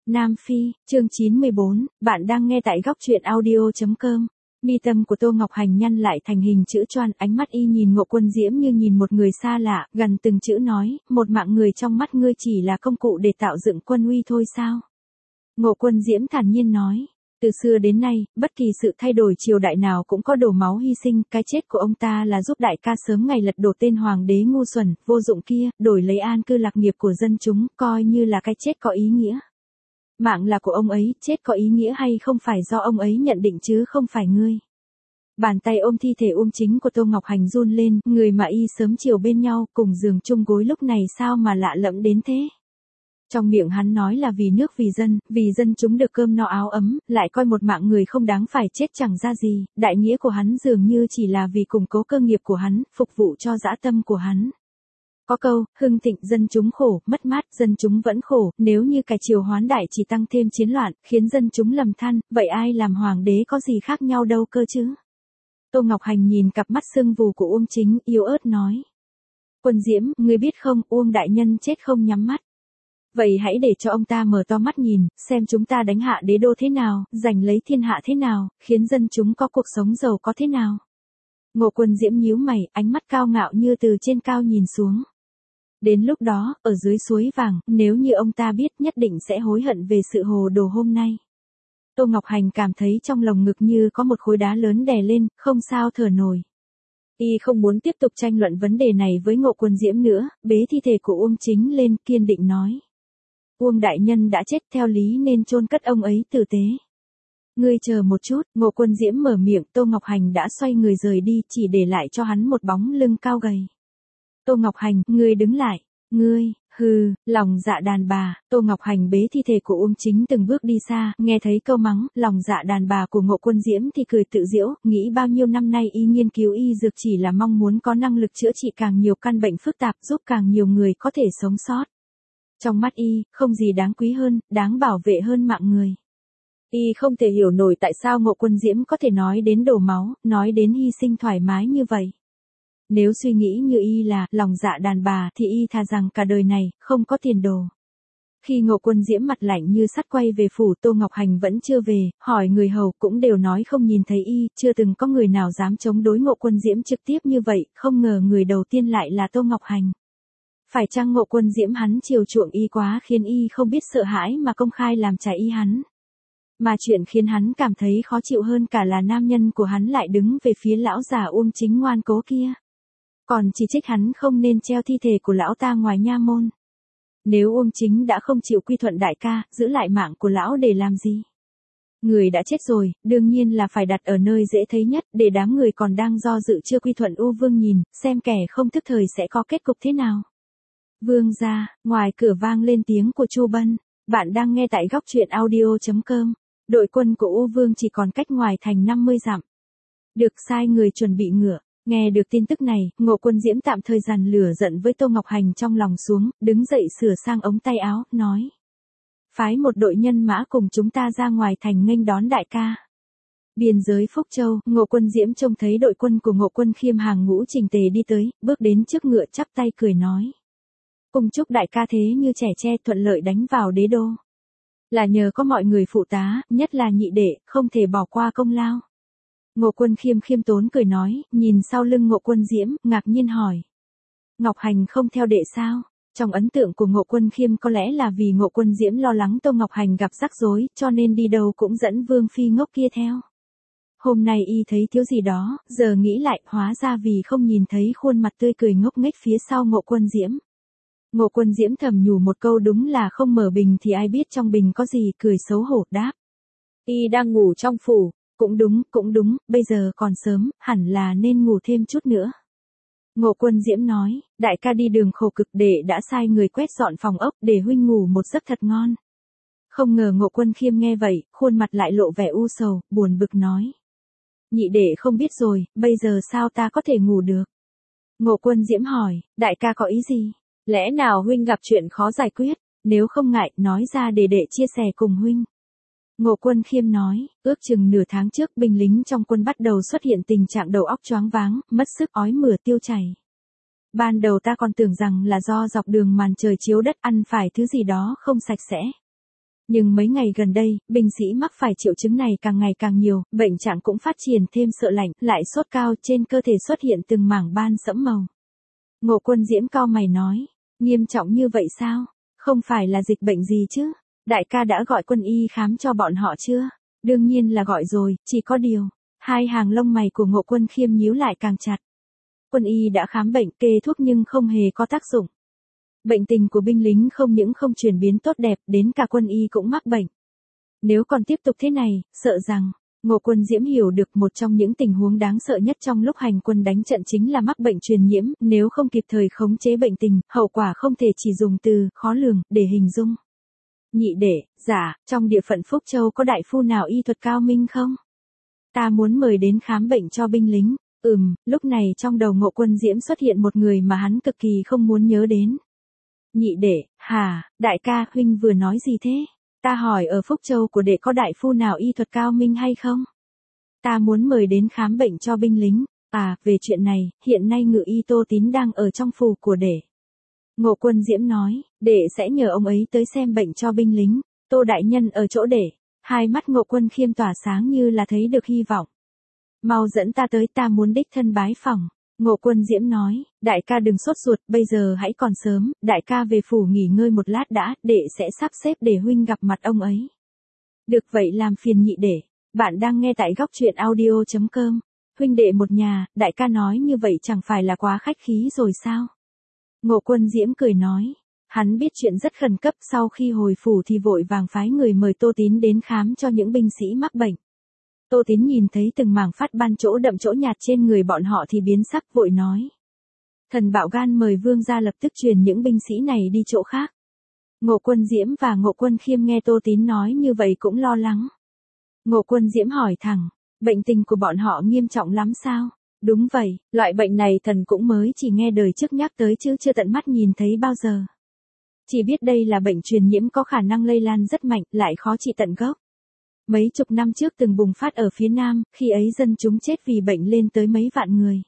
Nam Phi, chương 94, bạn đang nghe tại góc truyện audio.com. Mi tâm của Tô Ngọc Hành nhăn lại thành hình chữ choan, ánh mắt y nhìn Ngộ Quân Diễm như nhìn một người xa lạ, gần từng chữ nói, một mạng người trong mắt ngươi chỉ là công cụ để tạo dựng quân uy thôi sao? Ngộ Quân Diễm thản nhiên nói. Từ xưa đến nay, bất kỳ sự thay đổi triều đại nào cũng có đổ máu hy sinh, cái chết của ông ta là giúp đại ca sớm ngày lật đổ tên hoàng đế ngu xuẩn, vô dụng kia, đổi lấy an cư lạc nghiệp của dân chúng, coi như là cái chết có ý nghĩa. Mạng là của ông ấy, chết có ý nghĩa hay không phải do ông ấy nhận định chứ không phải ngươi. Bàn tay ôm thi thể Chính của Tô Ngọc Hành run lên, người mà y sớm chiều bên nhau, cùng giường chung gối lúc này sao mà lạ lẫm đến thế. Trong miệng hắn nói là vì nước vì dân chúng được cơm no áo ấm, lại coi một mạng người không đáng phải chết chẳng ra gì, đại nghĩa của hắn dường như chỉ là vì củng cố cơ nghiệp của hắn, phục vụ cho dã tâm của hắn. Có câu, hưng thịnh dân chúng khổ, mất mát dân chúng vẫn khổ, nếu như cải triều hoán đại chỉ tăng thêm chiến loạn, khiến dân chúng lầm than, vậy ai làm hoàng đế có gì khác nhau đâu cơ chứ? Tô Ngọc Hành nhìn cặp mắt sưng vù của Chính, yếu ớt nói. Quân Diễm, ngươi biết không, đại nhân chết không nhắm mắt. Vậy hãy để cho ông ta mở to mắt nhìn, xem chúng ta đánh hạ đế đô thế nào, giành lấy thiên hạ thế nào, khiến dân chúng có cuộc sống giàu có thế nào. Ngộ Quân Diễm nhíu mày, ánh mắt cao ngạo như từ trên cao nhìn xuống. Đến lúc đó, ở dưới suối vàng, nếu như ông ta biết nhất định sẽ hối hận về sự hồ đồ hôm nay. Tô Ngọc Hành cảm thấy trong lồng ngực như có một khối đá lớn đè lên, không sao thở nổi. Y không muốn tiếp tục tranh luận vấn đề này với Ngộ Quân Diễm nữa, bế thi thể của Chính lên, kiên định nói. Đại nhân đã chết, theo lý nên chôn cất ông ấy tử tế. Ngươi chờ một chút, Ngộ Quân Diễm mở miệng, Tô Ngọc Hành đã xoay người rời đi, chỉ để lại cho hắn một bóng lưng cao gầy. Tô Ngọc Hành, ngươi đứng lại, ngươi, hừ, lòng dạ đàn bà. Tô Ngọc Hành bế thi thể của Chính từng bước đi xa, nghe thấy câu mắng, lòng dạ đàn bà của Ngộ Quân Diễm thì cười tự giễu, nghĩ bao nhiêu năm nay y nghiên cứu y dược chỉ là mong muốn có năng lực chữa trị càng nhiều căn bệnh phức tạp, giúp càng nhiều người có thể sống sót. Trong mắt y, không gì đáng quý hơn, đáng bảo vệ hơn mạng người. Y không thể hiểu nổi tại sao Ngộ Quân Diễm có thể nói đến đổ máu, nói đến hy sinh thoải mái như vậy. Nếu suy nghĩ như y là lòng dạ đàn bà thì y thà rằng cả đời này, không có tiền đồ. Khi Ngộ Quân Diễm mặt lạnh như sắt quay về phủ, Tô Ngọc Hành vẫn chưa về, hỏi người hầu cũng đều nói không nhìn thấy y, chưa từng có người nào dám chống đối Ngộ Quân Diễm trực tiếp như vậy, không ngờ người đầu tiên lại là Tô Ngọc Hành. Phải chăng Ngộ Quân Diễm hắn chiều chuộng y quá khiến y không biết sợ hãi mà công khai làm trái y hắn. Mà chuyện khiến hắn cảm thấy khó chịu hơn cả là nam nhân của hắn lại đứng về phía lão già Chính ngoan cố kia. Còn chỉ trích hắn không nên treo thi thể của lão ta ngoài nha môn. Nếu Chính đã không chịu quy thuận đại ca, giữ lại mạng của lão để làm gì? Người đã chết rồi, đương nhiên là phải đặt ở nơi dễ thấy nhất, để đám người còn đang do dự chưa quy thuận Vương nhìn, xem kẻ không thức thời sẽ có kết cục thế nào. Vương gia, ngoài cửa vang lên tiếng của Chu Bân, bạn đang nghe tại góc truyện audio.com. Đội quân của Vương chỉ còn cách ngoài thành 50 dặm. Được sai người chuẩn bị ngựa. Nghe được tin tức này, Ngộ Quân Diễm tạm thời dằn lửa giận với Tô Ngọc Hành trong lòng xuống, đứng dậy sửa sang ống tay áo, nói. Phái một đội nhân mã cùng chúng ta ra ngoài thành nghênh đón đại ca. Biên giới Phúc Châu, Ngộ Quân Diễm trông thấy đội quân của Ngộ Quân Khiêm hàng ngũ chỉnh tề đi tới, bước đến trước ngựa chắp tay cười nói. Cùng chúc đại ca thế như trẻ tre thuận lợi đánh vào đế đô. Là nhờ có mọi người phụ tá, nhất là nhị đệ, không thể bỏ qua công lao. Ngộ Quân Khiêm khiêm tốn cười nói, nhìn sau lưng Ngộ Quân Diễm, ngạc nhiên hỏi. Ngọc Hành không theo đệ sao? Trong ấn tượng của Ngộ Quân Khiêm có lẽ là vì Ngộ Quân Diễm lo lắng Tô Ngọc Hành gặp rắc rối, cho nên đi đâu cũng dẫn Vương Phi ngốc kia theo. Hôm nay y thấy thiếu gì đó, giờ nghĩ lại, hóa ra vì không nhìn thấy khuôn mặt tươi cười ngốc nghếch phía sau Ngộ Quân Diễm. Ngộ Quân Diễm thầm nhủ một câu đúng là không mở bình thì ai biết trong bình có gì, cười xấu hổ đáp. Y đang ngủ trong phủ. Cũng đúng, bây giờ còn sớm, hẳn là nên ngủ thêm chút nữa. Ngộ Quân Diễm nói, đại ca đi đường khổ cực, đệ đã sai người quét dọn phòng ốc để huynh ngủ một giấc thật ngon. Không ngờ Ngộ Quân Khiêm nghe vậy, khuôn mặt lại lộ vẻ u sầu, buồn bực nói. Nhị đệ không biết rồi, bây giờ sao ta có thể ngủ được? Ngộ Quân Diễm hỏi, đại ca có ý gì? Lẽ nào huynh gặp chuyện khó giải quyết, nếu không ngại, nói ra để đệ chia sẻ cùng huynh. Ngộ Quân Khiêm nói, ước chừng nửa tháng trước binh lính trong quân bắt đầu xuất hiện tình trạng đầu óc choáng váng, mất sức ói mửa tiêu chảy. Ban đầu ta còn tưởng rằng là do dọc đường màn trời chiếu đất ăn phải thứ gì đó không sạch sẽ. Nhưng mấy ngày gần đây, binh sĩ mắc phải triệu chứng này càng ngày càng nhiều, bệnh trạng cũng phát triển thêm sợ lạnh, lại sốt cao, trên cơ thể xuất hiện từng mảng ban sẫm màu. Ngộ Quân Diễm cau mày nói, nghiêm trọng như vậy sao? Không phải là dịch bệnh gì chứ? Đại ca đã gọi quân y khám cho bọn họ chưa? Đương nhiên là gọi rồi, chỉ có điều. Hai hàng lông mày của Ngộ Quân Khiêm nhíu lại càng chặt. Quân y đã khám bệnh, kê thuốc nhưng không hề có tác dụng. Bệnh tình của binh lính không những không chuyển biến tốt đẹp, đến cả quân y cũng mắc bệnh. Nếu còn tiếp tục thế này, sợ rằng, Ngộ Quân Diễm hiểu được một trong những tình huống đáng sợ nhất trong lúc hành quân đánh trận chính là mắc bệnh truyền nhiễm, nếu không kịp thời khống chế bệnh tình, hậu quả không thể chỉ dùng từ khó lường để hình dung. Nhị đệ, dạ, trong địa phận Phúc Châu có đại phu nào y thuật cao minh không? Ta muốn mời đến khám bệnh cho binh lính. Lúc này trong đầu Ngộ Quân Diễm xuất hiện một người mà hắn cực kỳ không muốn nhớ đến. Nhị đệ, hả, đại ca, huynh vừa nói gì thế? Ta hỏi ở Phúc Châu của đệ có đại phu nào y thuật cao minh hay không? Ta muốn mời đến khám bệnh cho binh lính. À, về chuyện này, hiện nay ngự y Tô Tín đang ở trong phủ của đệ. Ngộ Quân Diễm nói, đệ sẽ nhờ ông ấy tới xem bệnh cho binh lính. Tô đại nhân ở chỗ đệ. Hai mắt Ngộ Quân Khiêm tỏa sáng như là thấy được hy vọng. Mau dẫn ta tới, ta muốn đích thân bái phỏng. Ngộ Quân Diễm nói, đại ca đừng sốt ruột, bây giờ hãy còn sớm, đại ca về phủ nghỉ ngơi một lát đã, đệ sẽ sắp xếp để huynh gặp mặt ông ấy. Được vậy, làm phiền nhị đệ. Bạn đang nghe tại góc truyện audio.com. Huynh đệ một nhà, đại ca nói như vậy chẳng phải là quá khách khí rồi sao? Ngộ Quân Diễm cười nói, hắn biết chuyện rất khẩn cấp, sau khi hồi phủ thì vội vàng phái người mời Tô Tín đến khám cho những binh sĩ mắc bệnh. Tô Tín nhìn thấy từng mảng phát ban chỗ đậm chỗ nhạt trên người bọn họ thì biến sắc, vội nói. Thần bạo gan mời vương gia lập tức truyền những binh sĩ này đi chỗ khác. Ngộ Quân Diễm và Ngộ Quân Khiêm nghe Tô Tín nói như vậy cũng lo lắng. Ngộ Quân Diễm hỏi thẳng, bệnh tình của bọn họ nghiêm trọng lắm sao? Đúng vậy, loại bệnh này thần cũng mới chỉ nghe đời trước nhắc tới chứ chưa tận mắt nhìn thấy bao giờ. Chỉ biết đây là bệnh truyền nhiễm có khả năng lây lan rất mạnh, lại khó trị tận gốc. Mấy chục năm trước từng bùng phát ở phía Nam, khi ấy dân chúng chết vì bệnh lên tới mấy vạn người.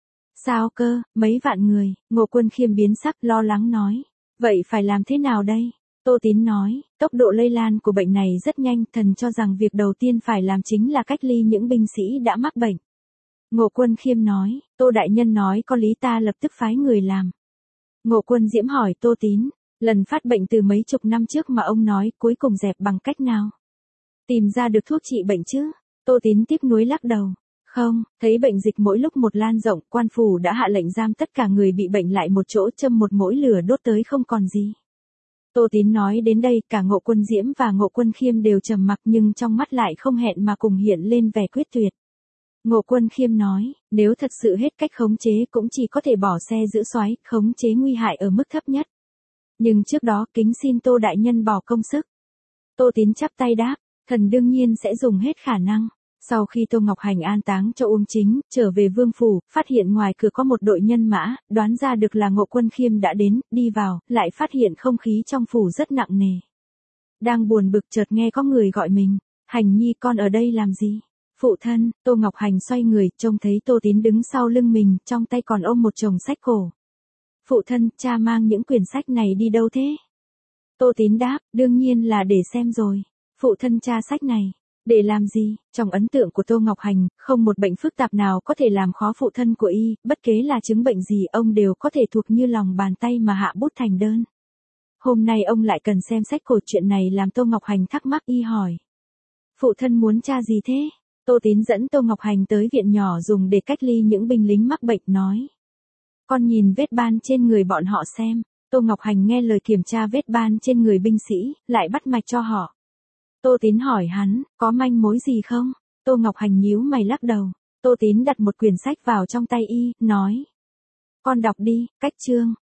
Sao cơ, mấy vạn người? Ngộ Quân Khiêm biến sắc lo lắng nói. Vậy phải làm thế nào đây? Tô Tín nói, tốc độ lây lan của bệnh này rất nhanh, thần cho rằng việc đầu tiên phải làm chính là cách ly những binh sĩ đã mắc bệnh. Ngộ Quân Khiêm nói, Tô đại nhân nói có lý, ta lập tức phái người làm. Ngộ Quân Diễm hỏi Tô Tín, lần phát bệnh từ mấy chục năm trước mà ông nói cuối cùng dẹp bằng cách nào? Tìm ra được thuốc trị bệnh chứ? Tô Tín tiếc nuối lắc đầu. Không, thấy bệnh dịch mỗi lúc một lan rộng, quan phủ đã hạ lệnh giam tất cả người bị bệnh lại một chỗ, châm một mũi lửa đốt tới không còn gì. Tô Tín nói đến đây, cả Ngộ Quân Diễm và Ngộ Quân Khiêm đều trầm mặc, nhưng trong mắt lại không hẹn mà cùng hiện lên vẻ quyết tuyệt. Ngộ Quân Khiêm nói, nếu thật sự hết cách khống chế cũng chỉ có thể bỏ xe giữ soái, khống chế nguy hại ở mức thấp nhất. Nhưng trước đó kính xin Tô đại nhân bỏ công sức. Tô Tín chắp tay đáp, thần đương nhiên sẽ dùng hết khả năng. Sau khi Tô Ngọc Hành an táng cho Uông Chính, trở về vương phủ, phát hiện ngoài cửa có một đội nhân mã, đoán ra được là Ngộ Quân Khiêm đã đến, đi vào, lại phát hiện không khí trong phủ rất nặng nề. Đang buồn bực chợt nghe có người gọi mình, Hành nhi con ở đây làm gì? Phụ thân. Tô Ngọc Hành xoay người, trông thấy Tô Tín đứng sau lưng mình, trong tay còn ôm một chồng sách cổ. Phụ thân, cha mang những quyển sách này đi đâu thế? Tô Tín đáp, đương nhiên là để xem rồi. Phụ thân, cha sách này, để làm gì? Trong ấn tượng của Tô Ngọc Hành, không một bệnh phức tạp nào có thể làm khó phụ thân của y, bất kể là chứng bệnh gì ông đều có thể thuộc như lòng bàn tay mà hạ bút thành đơn. Hôm nay ông lại cần xem sách cổ, chuyện này làm Tô Ngọc Hành thắc mắc, y hỏi. Phụ thân muốn tra gì thế? Tô Tín dẫn Tô Ngọc Hành tới viện nhỏ dùng để cách ly những binh lính mắc bệnh, nói. Con nhìn vết ban trên người bọn họ xem. Tô Ngọc Hành nghe lời kiểm tra vết ban trên người binh sĩ, lại bắt mạch cho họ. Tô Tín hỏi hắn, có manh mối gì không? Tô Ngọc Hành nhíu mày lắc đầu. Tô Tín đặt một quyển sách vào trong tay y, nói. Con đọc đi, cách chương.